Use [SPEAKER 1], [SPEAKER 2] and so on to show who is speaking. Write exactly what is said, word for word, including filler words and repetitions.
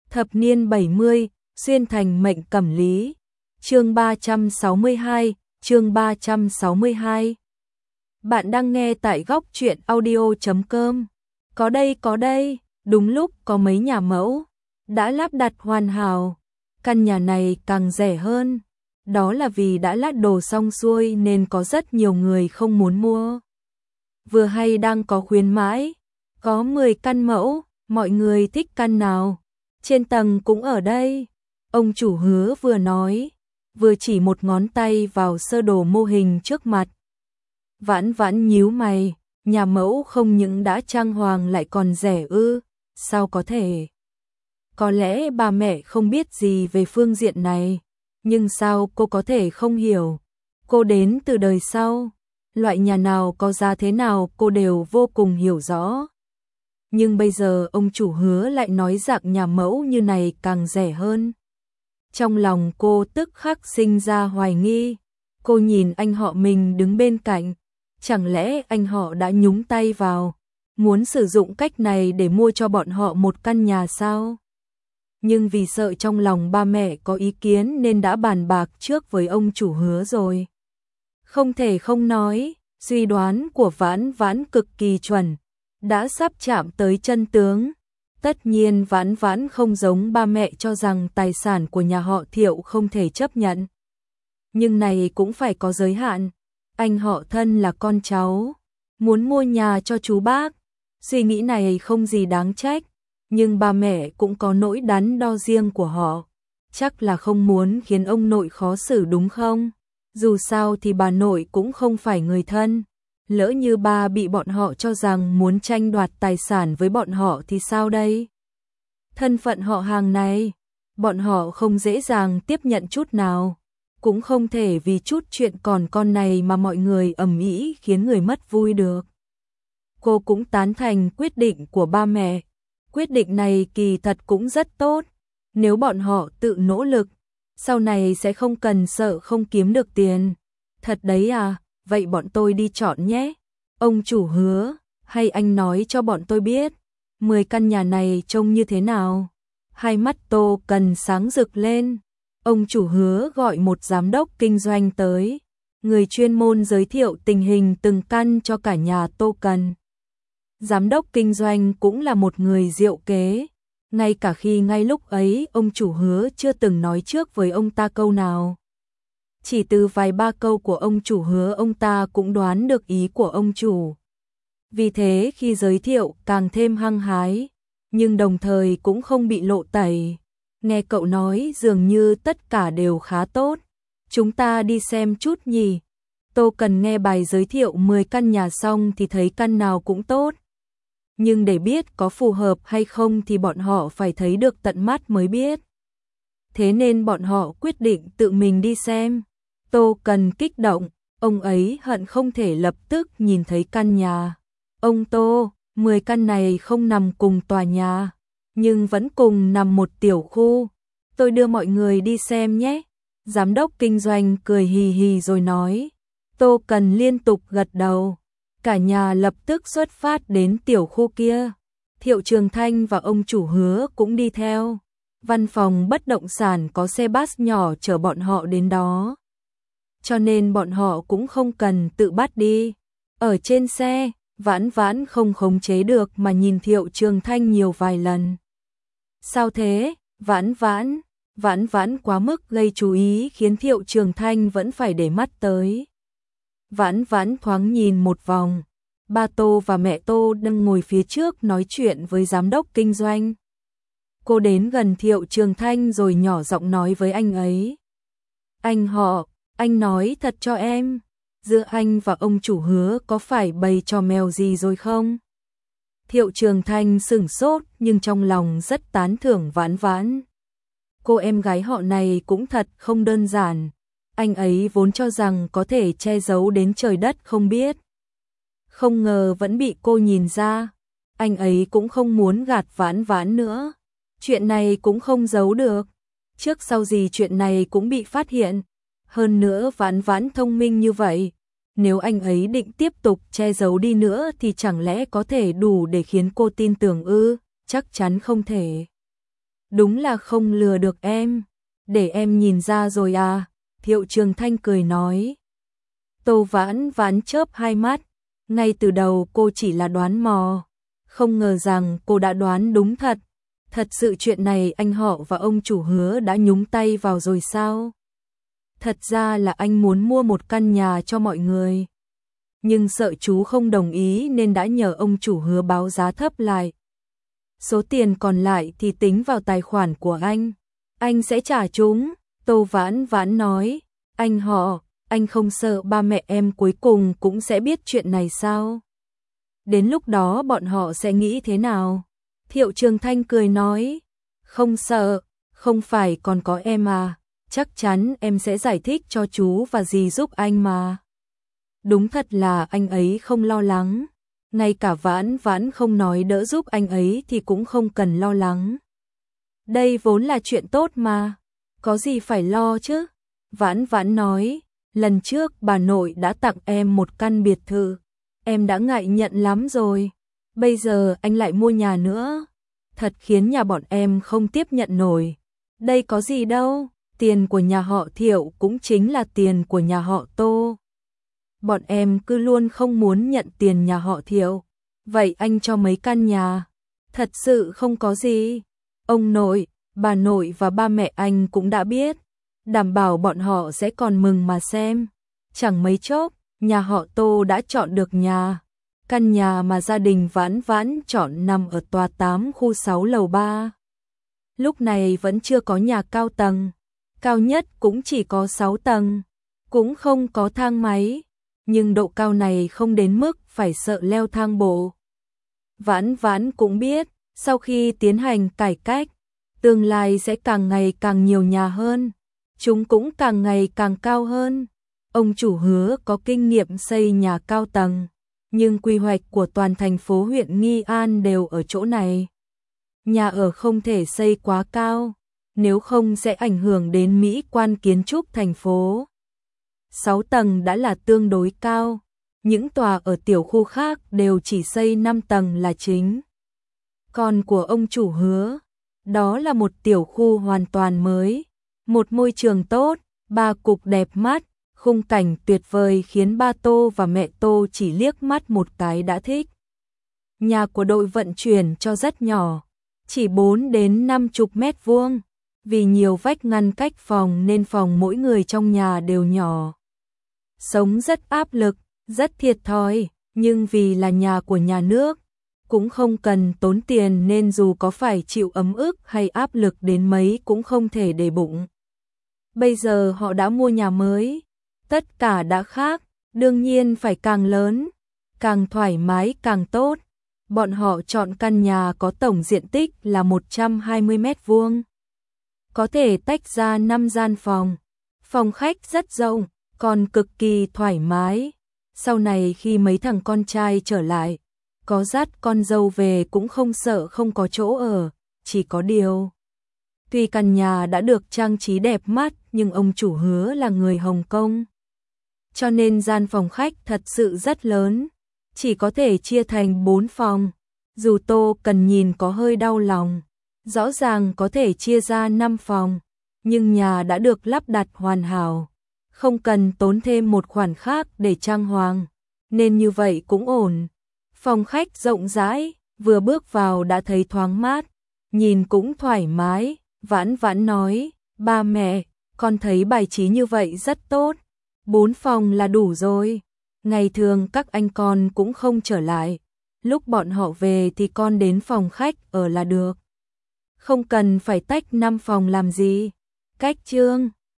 [SPEAKER 1] Thập niên bảy mươi, xuyên thành mệnh cẩm lý. Chương ba trăm sáu mươi hai, chương ba trăm sáu mươi hai. Bạn đang nghe tại góc truyện audio chấm com. Có đây có đây, đúng lúc có mấy nhà mẫu đã lắp đặt hoàn hảo. Căn nhà này càng rẻ hơn, đó là vì đã lát đồ xong xuôi nên có rất nhiều người không muốn mua. Vừa hay đang có khuyến mãi, có mười căn mẫu, mọi người thích căn nào? Trên tầng cũng ở đây. Ông chủ Hứa vừa nói, vừa chỉ một ngón tay vào sơ đồ mô hình trước mặt. Vãn Vãn nhíu mày, nhà mẫu không những đã trang hoàng lại còn rẻ ư, sao có thể? Có lẽ bà mẹ không biết gì về phương diện này, nhưng sao cô có thể không hiểu? Cô đến từ đời sau, loại nhà nào có giá thế nào cô đều vô cùng hiểu rõ. Nhưng bây giờ ông chủ Hứa lại nói dạng nhà mẫu như này càng rẻ hơn. Trong lòng cô tức khắc sinh ra hoài nghi. Cô nhìn anh họ mình đứng bên cạnh, chẳng lẽ anh họ đã nhúng tay vào, muốn sử dụng cách này để mua cho bọn họ một căn nhà sao? Nhưng vì sợ trong lòng ba mẹ có ý kiến nên đã bàn bạc trước với ông chủ Hứa rồi. Không thể không nói, suy đoán của Vãn Vãn cực kỳ chuẩn, đã sắp chạm tới chân tướng. Tất nhiên Vãn Vãn không giống ba mẹ cho rằng tài sản của nhà họ Thiệu không thể chấp nhận. Nhưng này cũng phải có giới hạn. Anh họ thân là con cháu, muốn mua nhà cho chú bác. Suy nghĩ này không gì đáng trách, nhưng ba mẹ cũng có nỗi đắn đo riêng của họ. Chắc là không muốn khiến ông nội khó xử đúng không? Dù sao thì bà nội cũng không phải người thân. Lỡ như ba bị bọn họ cho rằng muốn tranh đoạt tài sản với bọn họ thì sao đây? Thân phận họ hàng này, bọn họ không dễ dàng tiếp nhận chút nào. Cũng không thể vì chút chuyện còn con này mà mọi người ầm ĩ khiến người mất vui được. Cô cũng tán thành quyết định của ba mẹ. Quyết định này kỳ thật cũng rất tốt. Nếu bọn họ tự nỗ lực, sau này sẽ không cần sợ không kiếm được tiền. Thật đấy à, vậy bọn tôi đi chọn nhé. Ông chủ Hứa, hay anh nói cho bọn tôi biết, mười căn nhà này trông như thế nào? Hai mắt Tô Cần sáng rực lên. Ông chủ Hứa gọi một giám đốc kinh doanh tới, người chuyên môn giới thiệu tình hình từng căn cho cả nhà Tô Cần. Giám đốc kinh doanh cũng là một người diệu kế, ngay cả khi ngay lúc ấy ông chủ Hứa chưa từng nói trước với ông ta câu nào. Chỉ từ vài ba câu của ông chủ Hứa ông ta cũng đoán được ý của ông chủ. Vì thế khi giới thiệu càng thêm hăng hái, nhưng đồng thời cũng không bị lộ tẩy. Nghe cậu nói dường như tất cả đều khá tốt. Chúng ta đi xem chút nhỉ. Tô Cần nghe bài giới thiệu mười căn nhà xong thì thấy căn nào cũng tốt. Nhưng để biết có phù hợp hay không thì bọn họ phải thấy được tận mắt mới biết. Thế nên bọn họ quyết định tự mình đi xem. Tô Cần kích động, ông ấy hận không thể lập tức nhìn thấy căn nhà. Ông Tô, mười căn này không nằm cùng tòa nhà, nhưng vẫn cùng nằm một tiểu khu. Tôi đưa mọi người đi xem nhé. Giám đốc kinh doanh cười hì hì rồi nói. Tô Cần liên tục gật đầu. Cả nhà lập tức xuất phát đến tiểu khu kia. Thiệu Trường Thanh và ông chủ Hứa cũng đi theo. Văn phòng bất động sản có xe bus nhỏ chở bọn họ đến đó, cho nên bọn họ cũng không cần tự bắt đi. Ở trên xe, Vãn Vãn không khống chế được mà nhìn Thiệu Trường Thanh nhiều vài lần. Sao thế, Vãn Vãn? Vãn Vãn quá mức gây chú ý khiến Thiệu Trường Thanh vẫn phải để mắt tới. Vãn Vãn thoáng nhìn một vòng, ba Tô và mẹ Tô đang ngồi phía trước nói chuyện với giám đốc kinh doanh. Cô đến gần Thiệu Trường Thanh rồi nhỏ giọng nói với anh ấy. Anh họ, anh nói thật cho em, giữa anh và ông chủ Hứa có phải bày trò mèo gì rồi không? Thiệu Trường Thanh sửng sốt nhưng trong lòng rất tán thưởng Vãn Vãn. Cô em gái họ này cũng thật không đơn giản. Anh ấy vốn cho rằng có thể che giấu đến trời đất không biết. Không ngờ vẫn bị cô nhìn ra. Anh ấy cũng không muốn gạt Vãn Vãn nữa. Chuyện này cũng không giấu được. Trước sau gì chuyện này cũng bị phát hiện. Hơn nữa Vãn Vãn thông minh như vậy. Nếu anh ấy định tiếp tục che giấu đi nữa thì chẳng lẽ có thể đủ để khiến cô tin tưởng ư? Chắc chắn không thể. đúng là không lừa được em, để em nhìn ra rồi à, Thiệu Trường Thanh cười nói. Tô Vãn Vãn chớp hai mắt, ngay từ đầu cô chỉ là đoán mò, không ngờ rằng cô đã đoán đúng thật. Thật sự chuyện này anh họ và ông chủ Hứa đã nhúng tay vào rồi sao? Thật ra là anh muốn mua một căn nhà cho mọi người, nhưng sợ chú không đồng ý nên đã nhờ ông chủ Hứa báo giá thấp lại. Số tiền còn lại thì tính vào tài khoản của anh, anh sẽ trả chúng. Tô Vãn Vãn nói. Anh họ, anh không sợ ba mẹ em cuối cùng cũng sẽ biết chuyện này sao? Đến lúc đó bọn họ sẽ nghĩ thế nào? Thiệu Trường Thanh cười nói. Không sợ, không phải còn có em à, chắc chắn em sẽ giải thích cho chú và dì giúp anh mà. Đúng thật là anh ấy không lo lắng, ngay cả Vãn Vãn không nói đỡ giúp anh ấy thì cũng không cần lo lắng. Đây vốn là chuyện tốt mà, có gì phải lo chứ? Vãn Vãn nói, lần trước bà nội đã tặng em một căn biệt thự, em đã ngại nhận lắm rồi, bây giờ anh lại mua nhà nữa, thật khiến nhà bọn em không tiếp nhận nổi. Đây có gì đâu, tiền của nhà họ Thiệu cũng chính là tiền của nhà họ Tô. Bọn em cứ luôn không muốn nhận tiền nhà họ Thiệu, vậy anh cho mấy căn nhà, thật sự không có gì. Ông nội, bà nội và ba mẹ anh cũng đã biết, đảm bảo bọn họ sẽ còn mừng mà xem. Chẳng mấy chốc, nhà họ Tô đã chọn được nhà. Căn nhà mà gia đình Vãn Vãn chọn nằm ở tòa tám khu sáu lầu ba. Lúc này vẫn chưa có nhà cao tầng, cao nhất cũng chỉ có sáu tầng, cũng không có thang máy, nhưng độ cao này không đến mức phải sợ leo thang bộ. Vãn Vãn cũng biết, sau khi tiến hành cải cách, tương lai sẽ càng ngày càng nhiều nhà hơn, chúng cũng càng ngày càng cao hơn. Ông chủ Hứa có kinh nghiệm xây nhà cao tầng, nhưng quy hoạch của toàn thành phố huyện Nghi An đều ở chỗ này. Nhà ở không thể xây quá cao, nếu không sẽ ảnh hưởng đến mỹ quan kiến trúc thành phố. sáu tầng đã là tương đối cao, những tòa ở tiểu khu khác đều chỉ xây năm tầng là chính. Còn của ông chủ Hứa, đó là một tiểu khu hoàn toàn mới, một môi trường tốt, ba cục đẹp mắt, khung cảnh tuyệt vời khiến ba Tô và mẹ Tô chỉ liếc mắt một cái đã thích. Nhà của đội vận chuyển cho rất nhỏ, chỉ bốn đến năm chục mét vuông, vì nhiều vách ngăn cách phòng nên phòng mỗi người trong nhà đều nhỏ. Sống rất áp lực, rất thiệt thòi, nhưng vì là nhà của nhà nước, cũng không cần tốn tiền nên dù có phải chịu ấm ức hay áp lực đến mấy cũng không thể để bụng. Bây giờ họ đã mua nhà mới, tất cả đã khác, đương nhiên phải càng lớn, càng thoải mái càng tốt. Bọn họ chọn căn nhà có tổng diện tích là một trăm hai mươi mét vuông. Có thể tách ra năm gian phòng, phòng khách rất rộng, còn cực kỳ thoải mái. Sau này khi mấy thằng con trai trở lại, có dắt con dâu về cũng không sợ không có chỗ ở, chỉ có điều. Tuy căn nhà đã được trang trí đẹp mắt nhưng ông chủ Hứa là người Hồng Kông. Cho nên gian phòng khách thật sự rất lớn, chỉ có thể chia thành bốn phòng. Dù Tô Cần nhìn có hơi đau lòng, rõ ràng có thể chia ra năm phòng, nhưng nhà đã được lắp đặt hoàn hảo, không cần tốn thêm một khoản khác để trang hoàng, nên như vậy cũng ổn. Phòng khách rộng rãi, vừa bước vào đã thấy thoáng mát, nhìn cũng thoải mái. Vãn Vãn nói, ba mẹ, con thấy bài trí như vậy rất tốt, bốn phòng là đủ rồi. Ngày thường các anh con cũng không trở lại, lúc bọn họ về thì con đến phòng khách ở là được. Không cần phải tách năm phòng làm gì. Cách chương